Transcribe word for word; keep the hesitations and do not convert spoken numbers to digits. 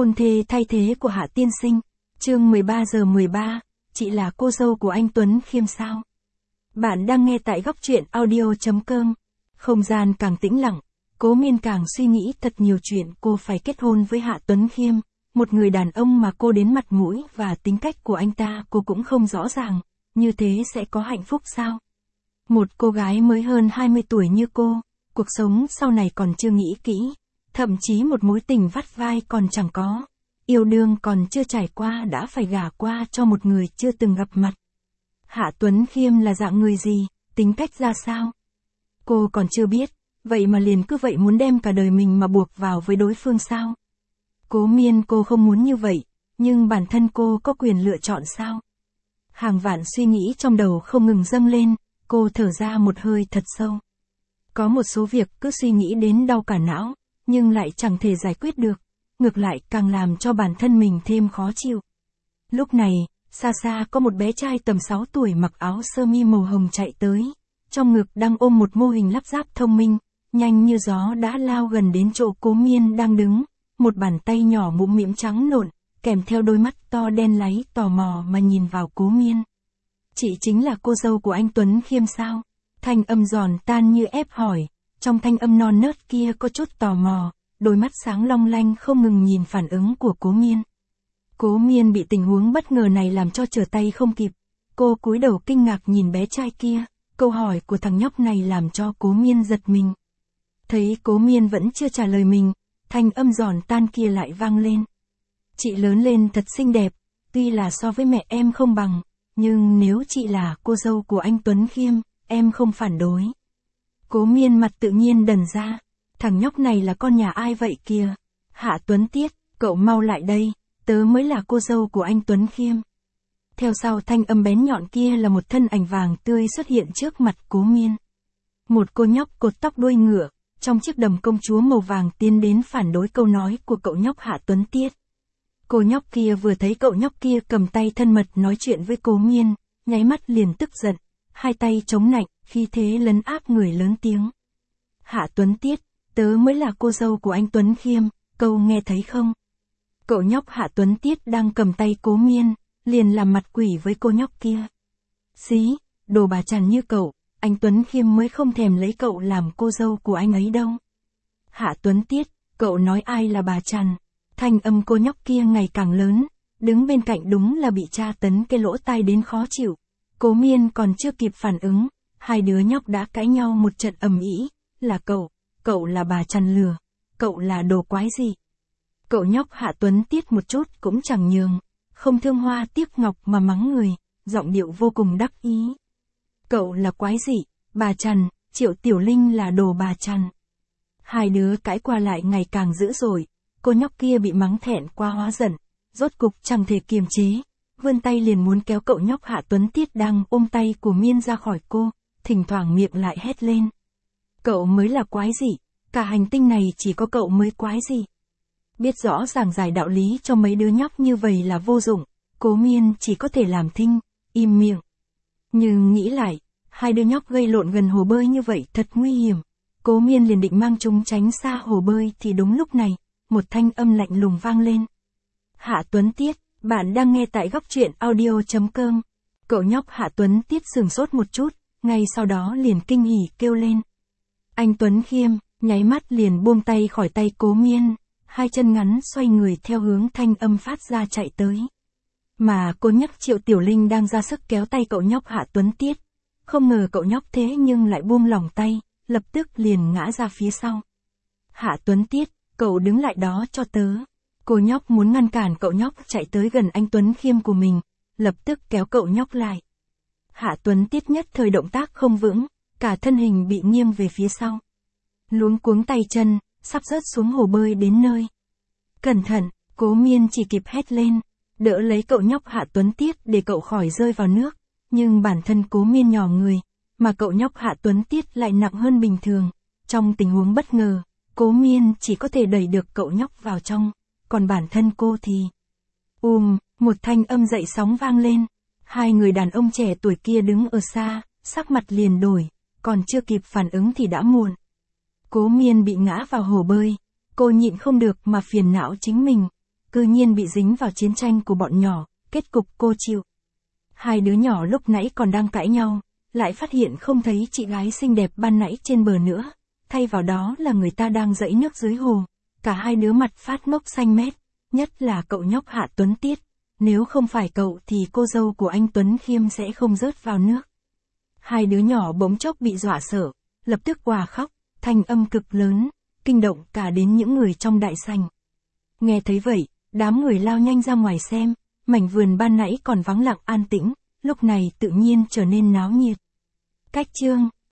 Hôn thê thay thế của Hạ tiên sinh. Chương mười ba giờ mười ba, chị là cô dâu của anh Tuấn Khiêm sao? Bạn đang nghe tại góc truyện audio chấm com. Không gian càng tĩnh lặng, Cố Miên càng suy nghĩ thật nhiều chuyện cô phải kết hôn với Hạ Tuấn Khiêm, một người đàn ông mà cô đến mặt mũi và tính cách của anh ta cô cũng không rõ ràng, như thế sẽ có hạnh phúc sao? Một cô gái mới hơn hai mươi tuổi như cô, cuộc sống sau này còn chưa nghĩ kỹ, thậm chí một mối tình vắt vai còn chẳng có, yêu đương còn chưa trải qua đã phải gả qua cho một người chưa từng gặp mặt. Hạ Tuấn Khiêm là dạng người gì, tính cách ra sao? Cô còn chưa biết, vậy mà liền cứ vậy muốn đem cả đời mình mà buộc vào với đối phương sao? Cố Miên cô không muốn như vậy, nhưng bản thân cô có quyền lựa chọn sao? Hàng vạn suy nghĩ trong đầu không ngừng dâng lên, cô thở ra một hơi thật sâu. Có một số việc cứ suy nghĩ đến đau cả não, nhưng lại chẳng thể giải quyết được, ngược lại càng làm cho bản thân mình thêm khó chịu. Lúc này, xa xa có một bé trai tầm sáu tuổi mặc áo sơ mi màu hồng chạy tới, trong ngực đang ôm một mô hình lắp ráp thông minh, nhanh như gió đã lao gần đến chỗ Cố Miên đang đứng, một bàn tay nhỏ mũm mĩm trắng nộn, kèm theo đôi mắt to đen láy tò mò mà nhìn vào Cố Miên. Chị chính là cô dâu của anh Tuấn Khiêm sao? Thanh âm giòn tan như ép hỏi, trong thanh âm non nớt kia có chút tò mò, đôi mắt sáng long lanh không ngừng nhìn phản ứng của Cố Miên. Cố Miên bị tình huống bất ngờ này làm cho trở tay không kịp, cô cúi đầu kinh ngạc nhìn bé trai kia, câu hỏi của thằng nhóc này làm cho Cố Miên giật mình. Thấy Cố Miên vẫn chưa trả lời mình, thanh âm giòn tan kia lại vang lên. Chị lớn lên thật xinh đẹp, tuy là so với mẹ em không bằng, nhưng nếu chị là cô dâu của anh Tuấn Khiêm, em không phản đối. Cố Miên mặt tự nhiên đần ra, thằng nhóc này là con nhà ai vậy kìa? Hạ Tuấn Tiết, cậu mau lại đây, tớ mới là cô dâu của anh Tuấn Khiêm. Theo sau thanh âm bén nhọn kia là một thân ảnh vàng tươi xuất hiện trước mặt Cố Miên. Một cô nhóc cột tóc đuôi ngựa, trong chiếc đầm công chúa màu vàng tiến đến phản đối câu nói của cậu nhóc Hạ Tuấn Tiết. Cô nhóc kia vừa thấy cậu nhóc kia cầm tay thân mật nói chuyện với Cố Miên, nháy mắt liền tức giận, hai tay chống nạnh, khi thế lấn áp người lớn tiếng. Hạ Tuấn Tiết, tớ mới là cô dâu của anh Tuấn Khiêm, câu nghe thấy không? Cậu nhóc Hạ Tuấn Tiết đang cầm tay Cố Miên, liền làm mặt quỷ với cô nhóc kia. Xí, đồ bà chằn như cậu, anh Tuấn Khiêm mới không thèm lấy cậu làm cô dâu của anh ấy đâu. Hạ Tuấn Tiết, cậu nói ai là bà chằn? Thanh âm cô nhóc kia ngày càng lớn, đứng bên cạnh đúng là bị tra tấn cái lỗ tai đến khó chịu. Cố Miên còn chưa kịp phản ứng, hai đứa nhóc đã cãi nhau một trận ầm ĩ, là cậu, cậu là bà chằn lừa, cậu là đồ quái gì? Cậu nhóc Hạ Tuấn Tiết một chút cũng chẳng nhường, không thương hoa tiếc ngọc mà mắng người, giọng điệu vô cùng đắc ý. Cậu là quái gì? Bà chằn, Triệu Tiểu Linh là đồ bà chằn. Hai đứa cãi qua lại ngày càng dữ dội, cô nhóc kia bị mắng thẹn qua hóa giận, rốt cục chẳng thể kiềm chế, vươn tay liền muốn kéo cậu nhóc Hạ Tuấn Tiết đang ôm tay của Miên ra khỏi cô, thỉnh thoảng miệng lại hét lên. Cậu mới là quái gì? Cả hành tinh này chỉ có cậu mới quái gì? Biết rõ ràng giải đạo lý cho mấy đứa nhóc như vậy là vô dụng, Cố Miên chỉ có thể làm thinh, im miệng. Nhưng nghĩ lại, hai đứa nhóc gây lộn gần hồ bơi như vậy thật nguy hiểm. Cố Miên liền định mang chúng tránh xa hồ bơi thì đúng lúc này, một thanh âm lạnh lùng vang lên. Hạ Tuấn Tiết, bạn đang nghe tại góc truyện audio chấm com. Cậu nhóc Hạ Tuấn Tiết sửng sốt một chút, ngay sau đó liền kinh hỉ kêu lên. Anh Tuấn Khiêm, nháy mắt liền buông tay khỏi tay Cố Miên, hai chân ngắn xoay người theo hướng thanh âm phát ra chạy tới. Mà cô nhóc Triệu Tiểu Linh đang ra sức kéo tay cậu nhóc Hạ Tuấn Tiết. Không ngờ cậu nhóc thế nhưng lại buông lỏng tay, lập tức liền ngã ra phía sau. Hạ Tuấn Tiết, cậu đứng lại đó cho tớ. Cô nhóc muốn ngăn cản cậu nhóc chạy tới gần anh Tuấn Khiêm của mình, lập tức kéo cậu nhóc lại. Hạ Tuấn Tiết nhất thời động tác không vững, cả thân hình bị nghiêng về phía sau. Luống cuống tay chân, sắp rớt xuống hồ bơi đến nơi. Cẩn thận, Cố Miên chỉ kịp hét lên, đỡ lấy cậu nhóc Hạ Tuấn Tiết để cậu khỏi rơi vào nước, nhưng bản thân Cố Miên nhỏ người, mà cậu nhóc Hạ Tuấn Tiết lại nặng hơn bình thường. Trong tình huống bất ngờ, Cố Miên chỉ có thể đẩy được cậu nhóc vào trong, còn bản thân cô thì... Um, một thanh âm dậy sóng vang lên, hai người đàn ông trẻ tuổi kia đứng ở xa, sắc mặt liền đổi, còn chưa kịp phản ứng thì đã muộn. Cố Miên bị ngã vào hồ bơi, cô nhịn không được mà phiền não chính mình. cư nhiên bị dính vào chiến tranh của bọn nhỏ, kết cục cô chịu. Hai đứa nhỏ lúc nãy còn đang cãi nhau, lại phát hiện không thấy chị gái xinh đẹp ban nãy trên bờ nữa, thay vào đó là người ta đang dẫy nước dưới hồ. Cả hai đứa mặt phát ngốc xanh mét, nhất là cậu nhóc Hạ Tuấn Tiết, nếu không phải cậu thì cô dâu của anh Tuấn Khiêm sẽ không rớt vào nước. Hai đứa nhỏ bỗng chốc bị dọa sợ, lập tức òa khóc, thanh âm cực lớn, kinh động cả đến những người trong đại sảnh. Nghe thấy vậy, đám người lao nhanh ra ngoài xem, mảnh vườn ban nãy còn vắng lặng an tĩnh, lúc này tự nhiên trở nên náo nhiệt. Cách chương